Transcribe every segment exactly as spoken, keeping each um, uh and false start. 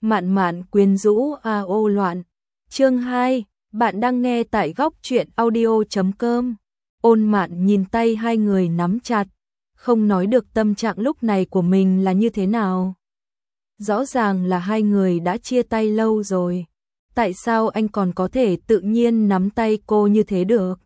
Mạn Mạn quyến rũ a ô loạn. Chương hai, bạn đang nghe tại góc truyện audio chấm com. Ôn Mạn nhìn tay hai người nắm chặt, không nói được tâm trạng lúc này của mình là như thế nào. Rõ ràng là hai người đã chia tay lâu rồi, tại sao anh còn có thể tự nhiên nắm tay cô như thế được?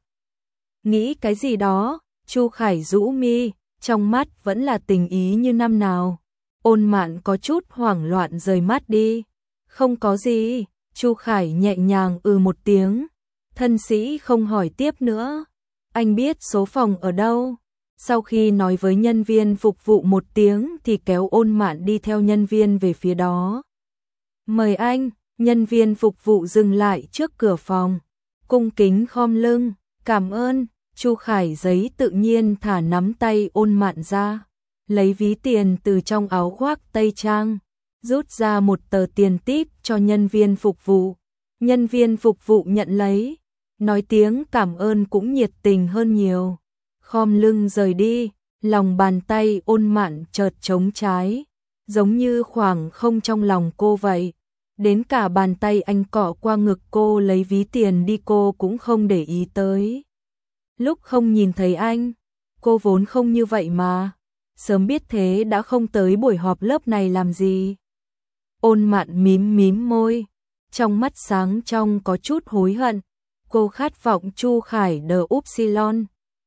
Nghĩ cái gì đó, Chu Khải rũ mi, trong mắt vẫn là tình ý như năm nào. Ôn Mạn có chút hoảng loạn rời mắt đi. Không có gì, Chu Khải nhẹ nhàng ừ một tiếng. Thân sĩ không hỏi tiếp nữa. Anh biết số phòng ở đâu. Sau khi nói với nhân viên phục vụ một tiếng thì kéo Ôn Mạn đi theo nhân viên về phía đó. Mời anh, nhân viên phục vụ dừng lại trước cửa phòng. Cung kính khom lưng, cảm ơn. Chu Khải giấy tự nhiên thả nắm tay Ôn Mạn ra. Lấy ví tiền từ trong áo khoác tây trang, rút ra một tờ tiền tip cho nhân viên phục vụ. Nhân viên phục vụ nhận lấy, nói tiếng cảm ơn cũng nhiệt tình hơn nhiều. Khom lưng rời đi, lòng bàn tay Ôn Mạn chợt trống trái, giống như khoảng không trong lòng cô vậy. Đến cả bàn tay anh cọ qua ngực cô lấy ví tiền đi cô cũng không để ý tới. Lúc không nhìn thấy anh, cô vốn không như vậy mà. Sớm biết thế đã không tới buổi họp lớp này làm gì. Ôn Mạn mím mím môi, trong mắt sáng trong có chút hối hận. Cô khát vọng Chu Khải đờ upsilon,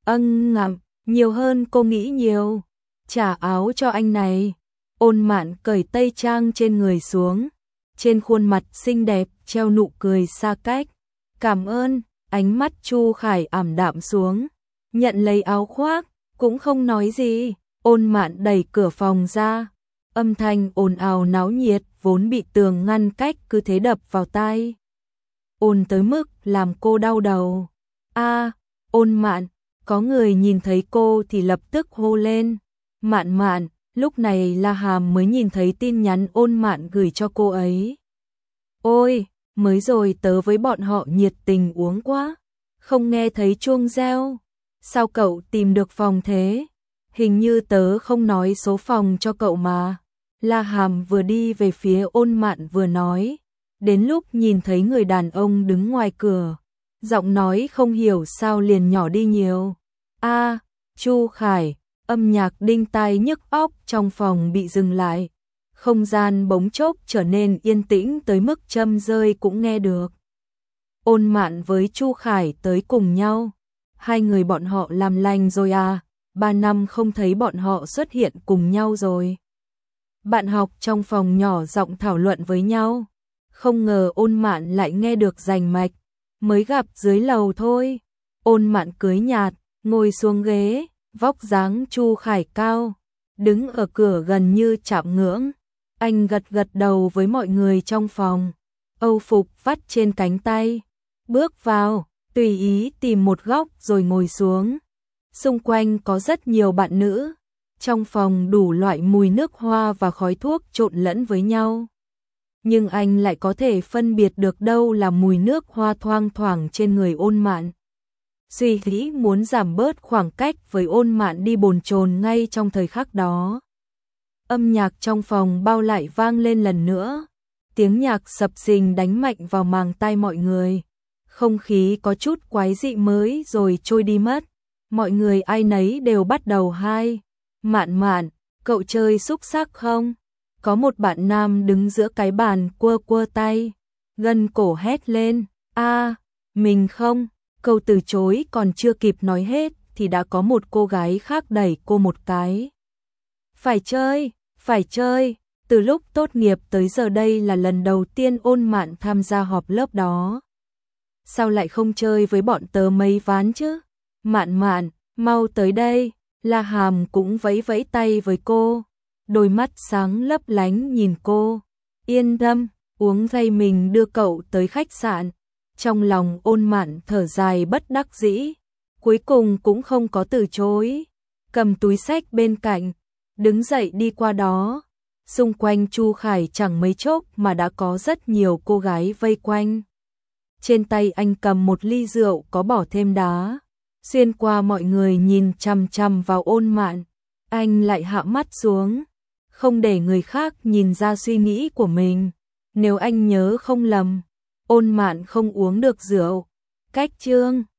ân ngậm, nhiều hơn cô nghĩ nhiều. Trả áo cho anh này. Ôn Mạn cởi tây trang trên người xuống, trên khuôn mặt xinh đẹp treo nụ cười xa cách. Cảm ơn. Ánh mắt Chu Khải ảm đạm xuống, nhận lấy áo khoác, cũng không nói gì. Ôn Mạn đẩy cửa phòng ra, âm thanh ồn ào náo nhiệt vốn bị tường ngăn cách cứ thế đập vào tai. Ồn tới mức làm cô đau đầu. A, Ôn Mạn, có người nhìn thấy cô thì lập tức hô lên. Mạn Mạn, lúc này La Hàm mới nhìn thấy tin nhắn Ôn Mạn gửi cho cô ấy. Ôi, mới rồi tớ với bọn họ nhiệt tình uống quá, không nghe thấy chuông reo. Sao cậu tìm được phòng thế? Hình như tớ không nói số phòng cho cậu mà. La Hàm vừa đi về phía Ôn Mạn vừa nói. Đến lúc nhìn thấy người đàn ông đứng ngoài cửa, giọng nói không hiểu sao liền nhỏ đi nhiều. A, Chu Khải, âm nhạc đinh tai nhức óc trong phòng bị dừng lại. Không gian bỗng chốc trở nên yên tĩnh tới mức châm rơi cũng nghe được. Ôn Mạn với Chu Khải tới cùng nhau. Hai người bọn họ làm lành rồi à? Ba năm không thấy bọn họ xuất hiện cùng nhau rồi. Bạn học trong phòng nhỏ giọng thảo luận với nhau. Không ngờ Ôn Mạn lại nghe được rành mạch. Mới gặp dưới lầu thôi. Ôn Mạn cưới nhạt, ngồi xuống ghế, vóc dáng Chu Khải cao, đứng ở cửa gần như chạm ngưỡng. Anh gật gật đầu với mọi người trong phòng. Âu phục vắt trên cánh tay. Bước vào, tùy ý tìm một góc rồi ngồi xuống. Xung quanh có rất nhiều bạn nữ. Trong phòng đủ loại mùi nước hoa và khói thuốc trộn lẫn với nhau. Nhưng anh lại có thể phân biệt được đâu là mùi nước hoa thoang thoảng trên người Ôn Mạn. Suy nghĩ muốn giảm bớt khoảng cách với Ôn Mạn đi bồn chồn ngay trong thời khắc đó. Âm nhạc trong phòng bao lại vang lên lần nữa. Tiếng nhạc sập sình đánh mạnh vào màng tai mọi người. Không khí có chút quái dị mới rồi trôi đi mất. Mọi người ai nấy đều bắt đầu hai. Mạn Mạn, cậu chơi xúc xắc không? Có một bạn nam đứng giữa cái bàn quơ quơ tay. Gân cổ hét lên. A, mình không. Câu từ chối còn chưa kịp nói hết thì đã có một cô gái khác đẩy cô một cái. Phải chơi, phải chơi. Từ lúc tốt nghiệp tới giờ đây là lần đầu tiên Ôn Mạn tham gia họp lớp đó. Sao lại không chơi với bọn tớ mấy ván chứ? Mạn Mạn, mau tới đây. La Hàm cũng vẫy vẫy tay với cô. Đôi mắt sáng lấp lánh nhìn cô. Yên tâm, uống say mình đưa cậu tới khách sạn. Trong lòng Ôn Mạn thở dài bất đắc dĩ. Cuối cùng cũng không có từ chối. Cầm túi xách bên cạnh, đứng dậy đi qua đó. Xung quanh Chu Khải chẳng mấy chốc mà đã có rất nhiều cô gái vây quanh. Trên tay anh cầm một ly rượu có bỏ thêm đá. Xuyên qua mọi người nhìn chằm chằm vào Ôn Mạn, anh lại hạ mắt xuống, không để người khác nhìn ra suy nghĩ của mình. Nếu anh nhớ không lầm, Ôn Mạn không uống được rượu. Cách Trương